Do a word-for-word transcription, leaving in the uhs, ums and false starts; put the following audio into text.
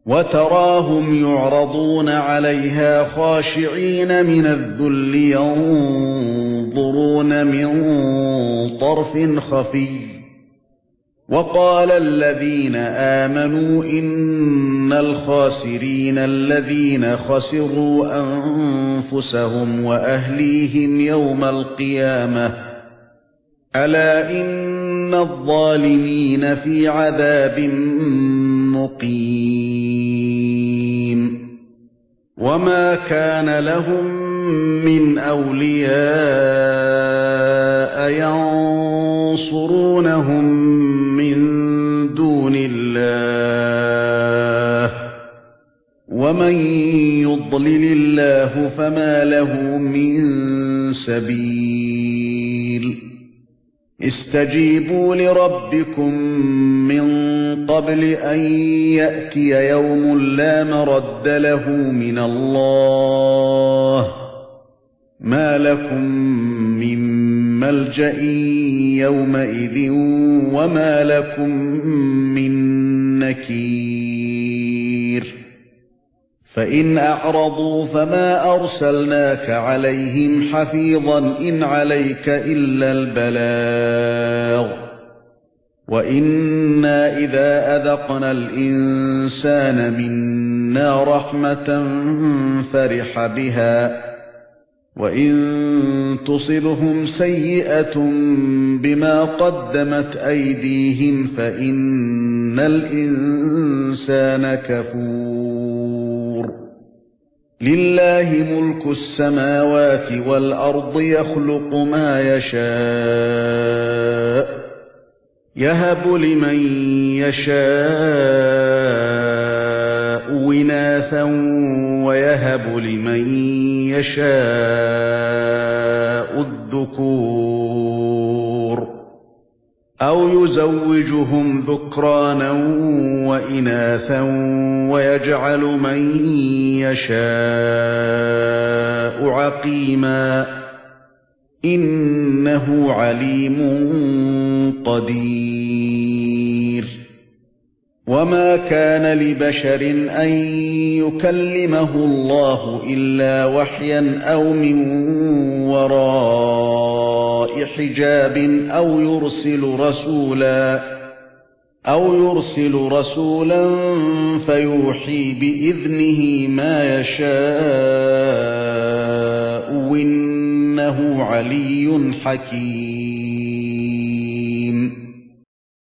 وتراهم يعرضون عليها خاشعين من الذل ينظرون من طرف خفي وقال الذين آمنوا إن الخاسرين الذين خسروا أنفسهم وأهليهم يوم القيامة ألا إن الظالمين في عذاب مقيم وما كان لهم من أولياء ينصرونهم من دون الله ومن يضلل الله فما له من سبيل استجيبوا لربكم من قبل أن يأتي يوم لا مرد له من الله ما لكم من ملجأ يومئذ وما لكم من نكير فإن أعرضوا فما أرسلناك عليهم حفيظا إن عليك إلا البلاغ وإنا إذا أذقنا الإنسان منا رحمة فرح بها وإن تصبهم سيئة بما قدمت أيديهم فإن الإنسان كفور لله ملك السماوات والأرض يخلق ما يشاء يهب لمن يشاء إناثا ويهب لمن يشاء الذكور أو يزوجهم ذكرانا وإناثا ويجعل من يشاء عقيما إنه عليم قدير وما كان لبشر أن يكلمه الله إلا وحيا أو من وراء حجاب أو يرسل رسولا أو يرسل رسولا فيوحي بإذنه ما يشاء إنه علي حكيم